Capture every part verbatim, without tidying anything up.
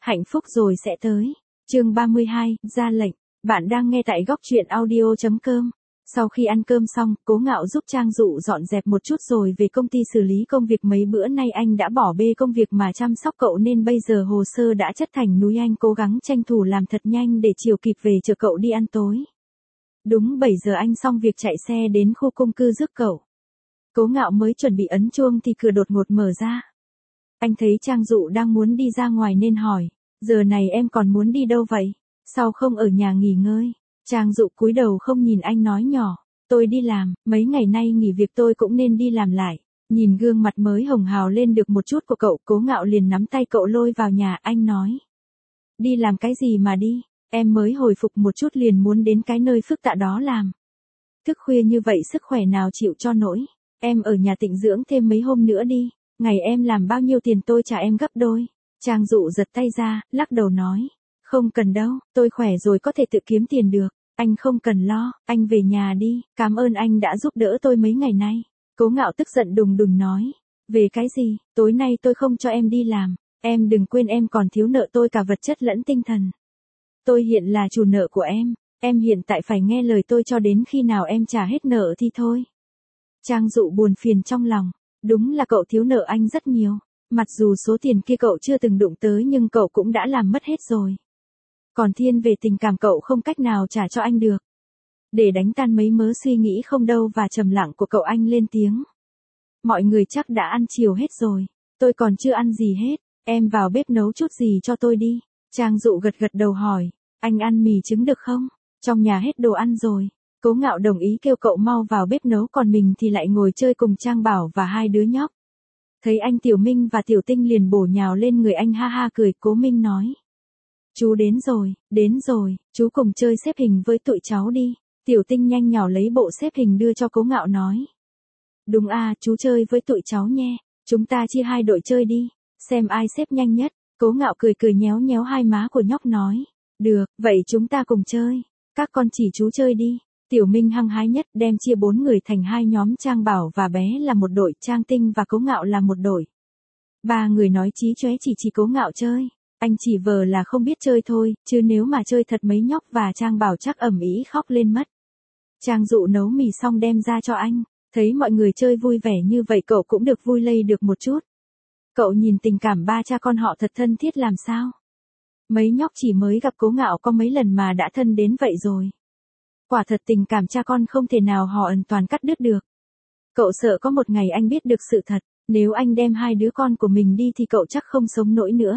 Hạnh phúc rồi sẽ tới. Chương ba mươi hai, ra lệnh. Bạn đang nghe tại góc truyện audio chấm com. Sau khi ăn cơm xong, Cố Ngạo giúp Trang Dụ dọn dẹp một chút rồi về công ty xử lý công việc. Mấy bữa nay anh đã bỏ bê công việc mà chăm sóc cậu nên bây giờ hồ sơ đã chất thành núi. Anh cố gắng tranh thủ làm thật nhanh để chiều kịp về chở cậu đi ăn tối. Đúng bảy giờ anh xong việc chạy xe đến khu chung cư rước cậu. Cố Ngạo mới chuẩn bị ấn chuông thì cửa đột ngột mở ra. Anh thấy Trang Dụ đang muốn đi ra ngoài nên hỏi, giờ này em còn muốn đi đâu vậy? Sao không ở nhà nghỉ ngơi? Trang Dụ cúi đầu không nhìn anh nói nhỏ, tôi đi làm, mấy ngày nay nghỉ việc tôi cũng nên đi làm lại. Nhìn gương mặt mới hồng hào lên được một chút của cậu, Cố Ngạo liền nắm tay cậu lôi vào nhà. Anh nói, đi làm cái gì mà đi, em mới hồi phục một chút liền muốn đến cái nơi phức tạp đó làm. Thức khuya như vậy sức khỏe nào chịu cho nổi, em ở nhà tịnh dưỡng thêm mấy hôm nữa đi, ngày em làm bao nhiêu tiền tôi trả em gấp đôi. Trang Dụ giật tay ra, lắc đầu nói, không cần đâu, tôi khỏe rồi có thể tự kiếm tiền được, anh không cần lo, anh về nhà đi, cảm ơn anh đã giúp đỡ tôi mấy ngày nay. Cố Ngạo tức giận đùng đùng nói, về cái gì, tối nay tôi không cho em đi làm, em đừng quên em còn thiếu nợ tôi cả vật chất lẫn tinh thần. Tôi hiện là chủ nợ của em, em hiện tại phải nghe lời tôi cho đến khi nào em trả hết nợ thì thôi. Trang Dụ buồn phiền trong lòng, đúng là cậu thiếu nợ anh rất nhiều, mặc dù số tiền kia cậu chưa từng đụng tới nhưng cậu cũng đã làm mất hết rồi. Còn thiên về tình cảm cậu không cách nào trả cho anh được. Để đánh tan mấy mớ suy nghĩ không đâu và trầm lặng của cậu, anh lên tiếng. Mọi người chắc đã ăn chiều hết rồi, tôi còn chưa ăn gì hết, em vào bếp nấu chút gì cho tôi đi. Trang Dụ gật gật đầu hỏi, anh ăn mì trứng được không? Trong nhà hết đồ ăn rồi. Cố Ngạo đồng ý kêu cậu mau vào bếp nấu, còn mình thì lại ngồi chơi cùng Trang Bảo và hai đứa nhóc. Thấy anh Tiểu Minh và Tiểu Tinh liền bổ nhào lên người anh, ha ha cười. Cố Minh nói, chú đến rồi, đến rồi, chú cùng chơi xếp hình với tụi cháu đi. Tiểu Tinh nhanh nhào lấy bộ xếp hình đưa cho Cố Ngạo nói, đúng à, chú chơi với tụi cháu nhé, chúng ta chia hai đội chơi đi, xem ai xếp nhanh nhất. Cố Ngạo cười cười nhéo nhéo hai má của nhóc nói, được, vậy chúng ta cùng chơi, các con chỉ chú chơi đi. Tiểu Minh hăng hái nhất đem chia bốn người thành hai nhóm, Trang Bảo và bé là một đội, Trang Tinh và Cố Ngạo là một đội. Ba người nói chí chóe chỉ chỉ Cố Ngạo chơi, anh chỉ vờ là không biết chơi thôi, chứ nếu mà chơi thật mấy nhóc và Trang Bảo chắc ầm ĩ khóc lên mất. Trang Dụ nấu mì xong đem ra cho anh, thấy mọi người chơi vui vẻ như vậy cậu cũng được vui lây được một chút. Cậu nhìn tình cảm ba cha con họ thật thân thiết làm sao. Mấy nhóc chỉ mới gặp Cố Ngạo có mấy lần mà đã thân đến vậy rồi. Quả thật tình cảm cha con không thể nào họ ẩn toàn cắt đứt được. Cậu sợ có một ngày anh biết được sự thật, nếu anh đem hai đứa con của mình đi thì cậu chắc không sống nổi nữa.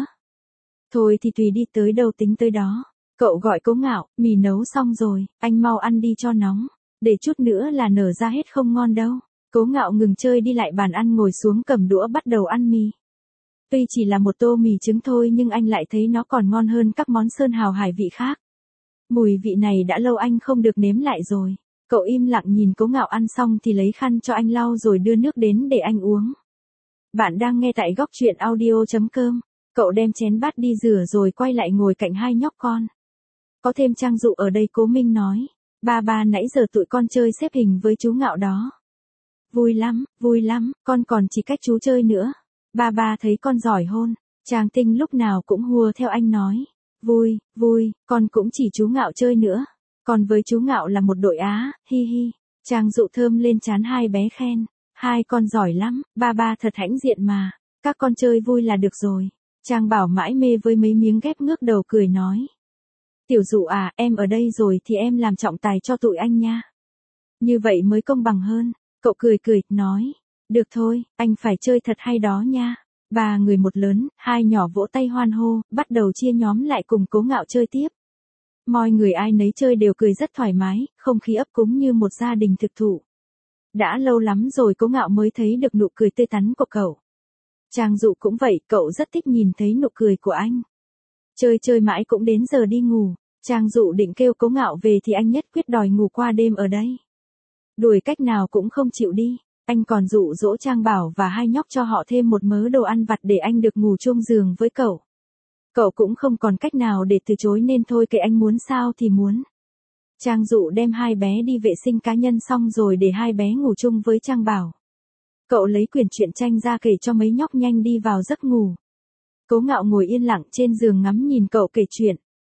Thôi thì tùy đi, tới đâu tính tới đó. Cậu gọi Cố Ngạo, mì nấu xong rồi, anh mau ăn đi cho nóng, để chút nữa là nở ra hết không ngon đâu. Cố Ngạo ngừng chơi đi lại bàn ăn ngồi xuống cầm đũa bắt đầu ăn mì. Tuy chỉ là một tô mì trứng thôi nhưng anh lại thấy nó còn ngon hơn các món sơn hào hải vị khác. Mùi vị này đã lâu anh không được nếm lại rồi. Cậu im lặng nhìn Cố Ngạo ăn xong thì lấy khăn cho anh lau rồi đưa nước đến để anh uống. Bạn đang nghe tại góc truyện audio chấm com. Cậu đem chén bát đi rửa rồi quay lại ngồi cạnh hai nhóc con. Có thêm Trang Dụ ở đây, Cố Minh nói, ba ba nãy giờ tụi con chơi xếp hình với chú Ngạo đó. Vui lắm, vui lắm, con còn chỉ cách chú chơi nữa. Ba ba thấy con giỏi hôn. Trang Tinh lúc nào cũng hùa theo anh nói, vui, vui, con cũng chỉ chú Ngạo chơi nữa. Còn với chú Ngạo là một đội á, hi hi. Trang Dụ thơm lên trán hai bé khen, hai con giỏi lắm, ba ba thật hãnh diện mà, các con chơi vui là được rồi. Trang Bảo mãi mê với mấy miếng ghép ngước đầu cười nói, Tiểu Dụ à, em ở đây rồi thì em làm trọng tài cho tụi anh nha. Như vậy mới công bằng hơn. Cậu cười cười, nói, được thôi, anh phải chơi thật hay đó nha. Ba người một lớn, hai nhỏ vỗ tay hoan hô, bắt đầu chia nhóm lại cùng Cố Ngạo chơi tiếp. Mọi người ai nấy chơi đều cười rất thoải mái, không khí ấp cúng như một gia đình thực thụ. Đã lâu lắm rồi Cố Ngạo mới thấy được nụ cười tươi tắn của cậu. Trang Dụ cũng vậy, cậu rất thích nhìn thấy nụ cười của anh. Chơi chơi mãi cũng đến giờ đi ngủ. Trang Dụ định kêu Cố Ngạo về thì anh nhất quyết đòi ngủ qua đêm ở đây. Đuổi cách nào cũng không chịu đi. Anh còn dụ dỗ Trang Bảo và hai nhóc cho họ thêm một mớ đồ ăn vặt để anh được ngủ chung giường với cậu. Cậu cũng không còn cách nào để từ chối nên thôi kệ anh muốn sao thì muốn. Trang Dụ đem hai bé đi vệ sinh cá nhân xong rồi để hai bé ngủ chung với Trang Bảo. Cậu lấy quyển truyện tranh ra kể cho mấy nhóc nhanh đi vào giấc ngủ. Cố Ngạo ngồi yên lặng trên giường ngắm nhìn cậu kể chuyện.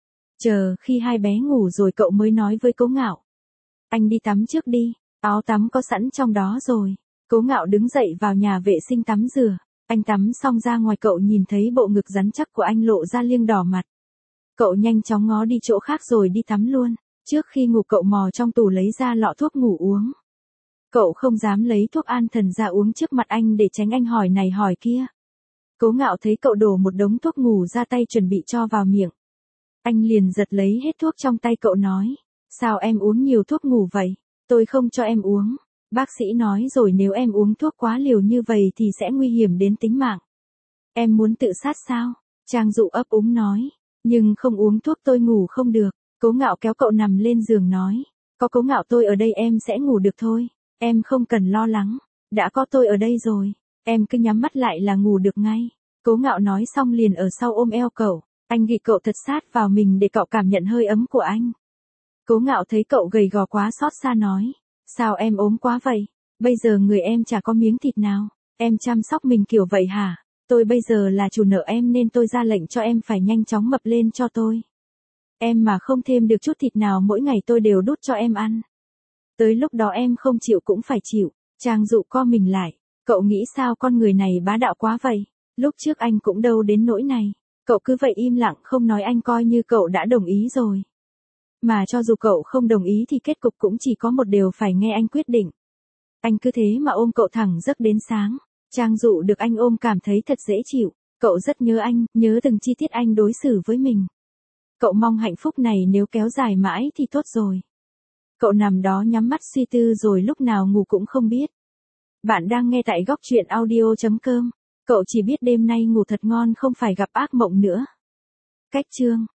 Chờ khi hai bé ngủ rồi cậu mới nói với Cố Ngạo. Anh đi tắm trước đi, áo tắm có sẵn trong đó rồi. Cố Ngạo đứng dậy vào nhà vệ sinh tắm rửa. Anh tắm xong ra ngoài cậu nhìn thấy bộ ngực rắn chắc của anh lộ ra liêng đỏ mặt. Cậu nhanh chóng ngó đi chỗ khác rồi đi tắm luôn. Trước khi ngủ cậu mò trong tủ lấy ra lọ thuốc ngủ uống. Cậu không dám lấy thuốc an thần ra uống trước mặt anh để tránh anh hỏi này hỏi kia. Cố Ngạo thấy cậu đổ một đống thuốc ngủ ra tay chuẩn bị cho vào miệng. Anh liền giật lấy hết thuốc trong tay cậu nói. Sao em uống nhiều thuốc ngủ vậy? Tôi không cho em uống. Bác sĩ nói rồi nếu em uống thuốc quá liều như vậy thì sẽ nguy hiểm đến tính mạng. Em muốn tự sát sao? Trang Dụ ấp úng nói. Nhưng không uống thuốc tôi ngủ không được. Cố Ngạo kéo cậu nằm lên giường nói. Có Cố Ngạo tôi ở đây em sẽ ngủ được thôi. Em không cần lo lắng. Đã có tôi ở đây rồi. Em cứ nhắm mắt lại là ngủ được ngay. Cố Ngạo nói xong liền ở sau ôm eo cậu. Anh ghì cậu thật sát vào mình để cậu cảm nhận hơi ấm của anh. Cố Ngạo thấy cậu gầy gò quá xót xa nói. Sao em ốm quá vậy? Bây giờ người em chả có miếng thịt nào. Em chăm sóc mình kiểu vậy hả? Tôi bây giờ là chủ nợ em nên tôi ra lệnh cho em phải nhanh chóng mập lên cho tôi. Em mà không thêm được chút thịt nào mỗi ngày tôi đều đút cho em ăn. Tới lúc đó em không chịu cũng phải chịu. Trang Dụ co mình lại. Cậu nghĩ sao con người này bá đạo quá vậy? Lúc trước anh cũng đâu đến nỗi này. Cậu cứ vậy im lặng không nói anh coi như cậu đã đồng ý rồi. Mà cho dù cậu không đồng ý thì kết cục cũng chỉ có một điều phải nghe anh quyết định. Anh cứ thế mà ôm cậu thẳng giấc đến sáng. Trang Dụ được anh ôm cảm thấy thật dễ chịu. Cậu rất nhớ anh, nhớ từng chi tiết anh đối xử với mình. Cậu mong hạnh phúc này nếu kéo dài mãi thì tốt rồi. Cậu nằm đó nhắm mắt suy tư rồi lúc nào ngủ cũng không biết. Bạn đang nghe tại góc truyện audio chấm com. Cậu chỉ biết đêm nay ngủ thật ngon không phải gặp ác mộng nữa. Cách chương